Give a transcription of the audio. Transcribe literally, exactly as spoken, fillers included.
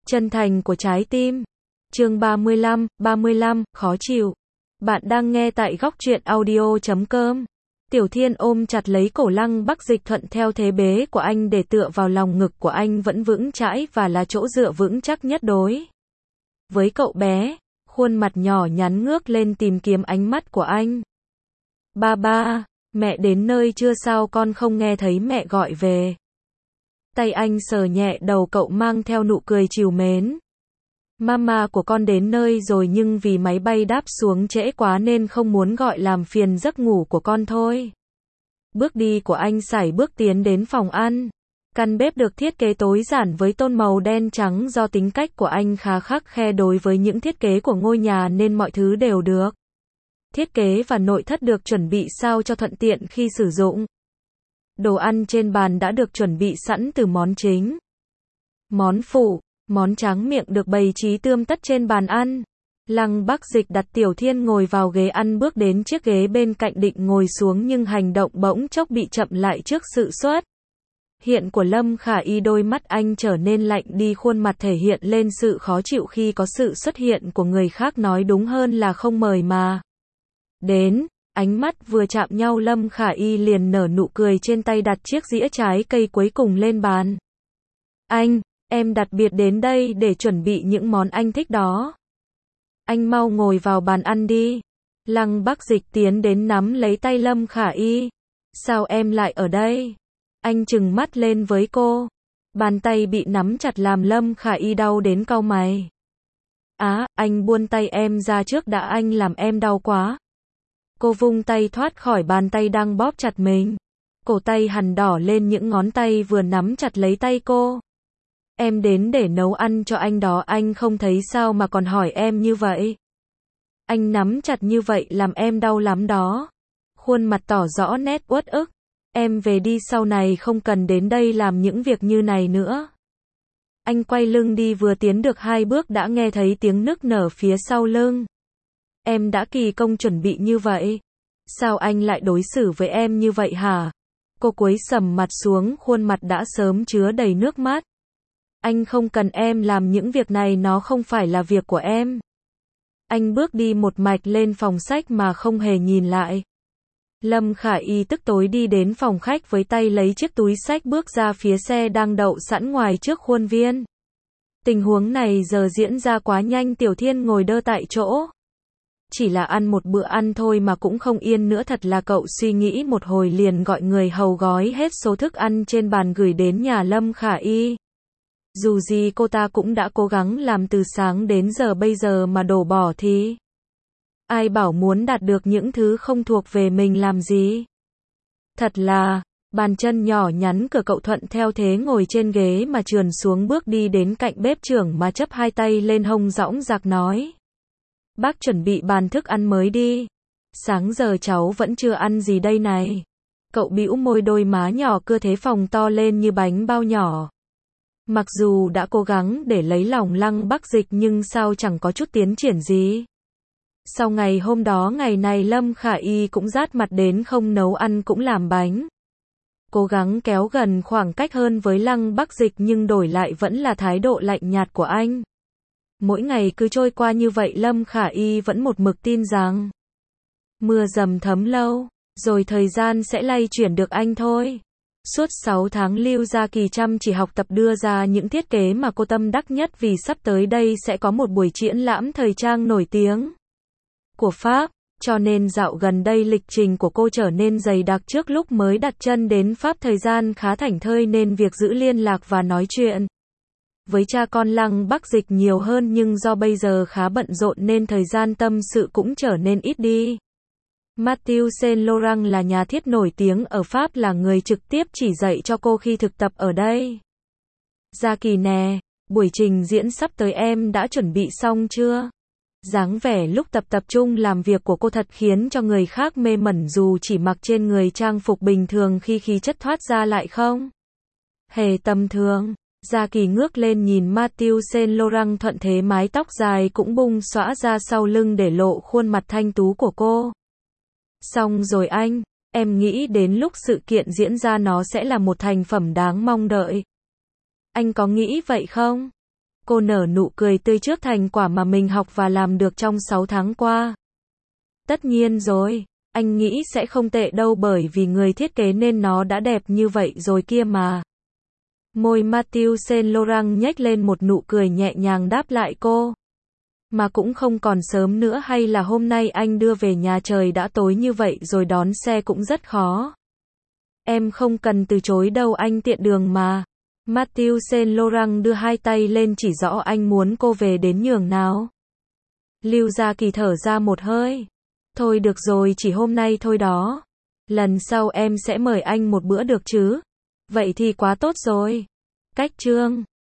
Chân thành của trái tim. Chương ba mươi lăm, ba mươi lăm, khó chịu. Bạn đang nghe tại góc truyện audio chấm com. Tiểu Thiên ôm chặt lấy cổ Lăng Bắc Dịch thuận theo thế bế của anh để tựa vào lòng ngực của anh vẫn vững chãi và là chỗ dựa vững chắc nhất đối với cậu bé. Khuôn mặt nhỏ nhắn ngước lên tìm kiếm ánh mắt của anh. Ba ba, mẹ đến nơi chưa sao con không nghe thấy mẹ gọi về. Tay anh sờ nhẹ đầu cậu mang theo nụ cười trìu mến. Mama của con đến nơi rồi nhưng vì máy bay đáp xuống trễ quá nên không muốn gọi làm phiền giấc ngủ của con thôi. Bước đi của anh sải bước tiến đến phòng ăn. Căn bếp được thiết kế tối giản với tôn màu đen trắng do tính cách của anh khá khắt khe đối với những thiết kế của ngôi nhà nên mọi thứ đều được thiết kế và nội thất được chuẩn bị sao cho thuận tiện khi sử dụng. Đồ ăn trên bàn đã được chuẩn bị sẵn từ món chính, món phụ, món tráng miệng được bày trí tươm tất trên bàn ăn. Lăng Bắc Dịch đặt Tiểu Thiên ngồi vào ghế ăn bước đến chiếc ghế bên cạnh định ngồi xuống nhưng hành động bỗng chốc bị chậm lại trước sự xuất hiện của Lâm Khả Y. Đôi mắt anh trở nên lạnh đi, khuôn mặt thể hiện lên sự khó chịu khi có sự xuất hiện của người khác, nói đúng hơn là không mời mà đến. Ánh mắt vừa chạm nhau Lâm Khả Y liền nở nụ cười trên tay đặt chiếc dĩa trái cây cuối cùng lên bàn. Anh, em đặc biệt đến đây để chuẩn bị những món anh thích đó. Anh mau ngồi vào bàn ăn đi. Lăng Bắc Dịch tiến đến nắm lấy tay Lâm Khả Y. Sao em lại ở đây? Anh trừng mắt lên với cô. Bàn tay bị nắm chặt làm Lâm Khả Y đau đến cau mày. Á, anh buông tay em ra trước đã, anh làm em đau quá. Cô vung tay thoát khỏi bàn tay đang bóp chặt mình. Cổ tay hằn đỏ lên những ngón tay vừa nắm chặt lấy tay cô. Em đến để nấu ăn cho anh đó, anh không thấy sao mà còn hỏi em như vậy. Anh nắm chặt như vậy làm em đau lắm đó. Khuôn mặt tỏ rõ nét uất ức. Em về đi, sau này không cần đến đây làm những việc như này nữa. Anh quay lưng đi, vừa tiến được hai bước đã nghe thấy tiếng nức nở phía sau lưng. Em đã kỳ công chuẩn bị như vậy. Sao anh lại đối xử với em như vậy hả? Cô cúi sầm mặt xuống, khuôn mặt đã sớm chứa đầy nước mắt. Anh không cần em làm những việc này, nó không phải là việc của em. Anh bước đi một mạch lên phòng sách mà không hề nhìn lại. Lâm Khả Y tức tối đi đến phòng khách với tay lấy chiếc túi sách bước ra phía xe đang đậu sẵn ngoài trước khuôn viên. Tình huống này giờ diễn ra quá nhanh, Tiểu Thiên ngồi đơ tại chỗ. Chỉ là ăn một bữa ăn thôi mà cũng không yên nữa, thật là cậu suy nghĩ một hồi liền gọi người hầu gói hết số thức ăn trên bàn gửi đến nhà Lâm Khả Y. Dù gì cô ta cũng đã cố gắng làm từ sáng đến giờ, bây giờ mà đổ bỏ thì ai bảo muốn đạt được những thứ không thuộc về mình làm gì. Thật là, bàn chân nhỏ nhắn của cậu thuận theo thế ngồi trên ghế mà trườn xuống, bước đi đến cạnh bếp trưởng mà chấp hai tay lên hông dõng dạc nói. Bác chuẩn bị bàn thức ăn mới đi. Sáng giờ cháu vẫn chưa ăn gì đây này. Cậu bĩu môi, đôi má nhỏ cưa thế phồng to lên như bánh bao nhỏ. Mặc dù đã cố gắng để lấy lòng Lăng Bắc Dịch nhưng sao chẳng có chút tiến triển gì. Sau ngày hôm đó, ngày này Lâm Khả Y cũng rát mặt đến không nấu ăn cũng làm bánh. Cố gắng kéo gần khoảng cách hơn với Lăng Bắc Dịch nhưng đổi lại vẫn là thái độ lạnh nhạt của anh. Mỗi ngày cứ trôi qua như vậy, Lâm Khả Y vẫn một mực tin rằng mưa dầm thấm lâu, rồi thời gian sẽ lay chuyển được anh thôi. Suốt sáu tháng Lưu Gia Kỳ chăm chỉ học tập đưa ra những thiết kế mà cô tâm đắc nhất, vì sắp tới đây sẽ có một buổi triển lãm thời trang nổi tiếng của Pháp, cho nên dạo gần đây lịch trình của cô trở nên dày đặc. Trước lúc mới đặt chân đến Pháp thời gian khá thảnh thơi nên việc giữ liên lạc và nói chuyện với cha con Lăng Bắc Dịch nhiều hơn, nhưng do bây giờ khá bận rộn nên thời gian tâm sự cũng trở nên ít đi. Mathieu Saint Laurent là nhà thiết nổi tiếng ở Pháp, là người trực tiếp chỉ dạy cho cô khi thực tập ở đây. Gia Kỳ nè, buổi trình diễn sắp tới em đã chuẩn bị xong chưa? Dáng vẻ lúc tập tập trung làm việc của cô thật khiến cho người khác mê mẩn, dù chỉ mặc trên người trang phục bình thường khi khí chất thoát ra lại không hề tầm thường. Gia Kỳ ngước lên nhìn Mathieu Saint Laurent thuận thế, mái tóc dài cũng bung xõa ra sau lưng để lộ khuôn mặt thanh tú của cô. Xong rồi anh, em nghĩ đến lúc sự kiện diễn ra nó sẽ là một thành phẩm đáng mong đợi. Anh có nghĩ vậy không? Cô nở nụ cười tươi trước thành quả mà mình học và làm được trong sáu tháng qua. Tất nhiên rồi, anh nghĩ sẽ không tệ đâu bởi vì người thiết kế nên nó đã đẹp như vậy rồi kia mà. Môi Matthew Saint Laurent nhếch lên một nụ cười nhẹ nhàng đáp lại cô. Mà cũng không còn sớm nữa hay là hôm nay anh đưa về nhà trời đã tối như vậy rồi đón xe cũng rất khó. Em không cần từ chối đâu anh tiện đường mà. Matthew Saint Laurent đưa hai tay lên chỉ rõ anh muốn cô về đến nhường nào. Lưu Gia Kỳ thở ra một hơi. Thôi được rồi chỉ hôm nay thôi đó. Lần sau em sẽ mời anh một bữa được chứ. Vậy thì quá tốt rồi. Cách chương